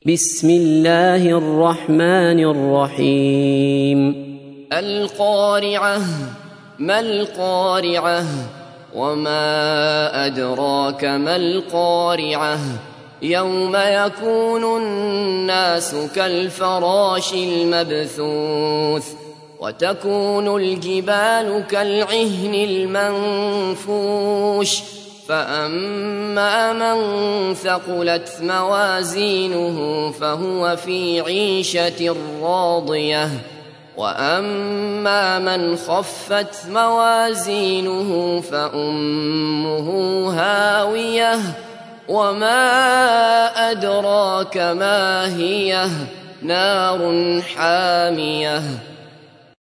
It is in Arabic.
بسم الله الرحمن الرحيم القارعة. ما القارعة؟ وما أدراك ما القارعة؟ يوم يكون الناس كالفراش المبثوث وتكون الجبال كالعهن المنفوش فأما من ثقلت موازينه فهو في عيشة راضية وأما من خفت موازينه فأمه هاوية وما أدراك ما هي نار حامية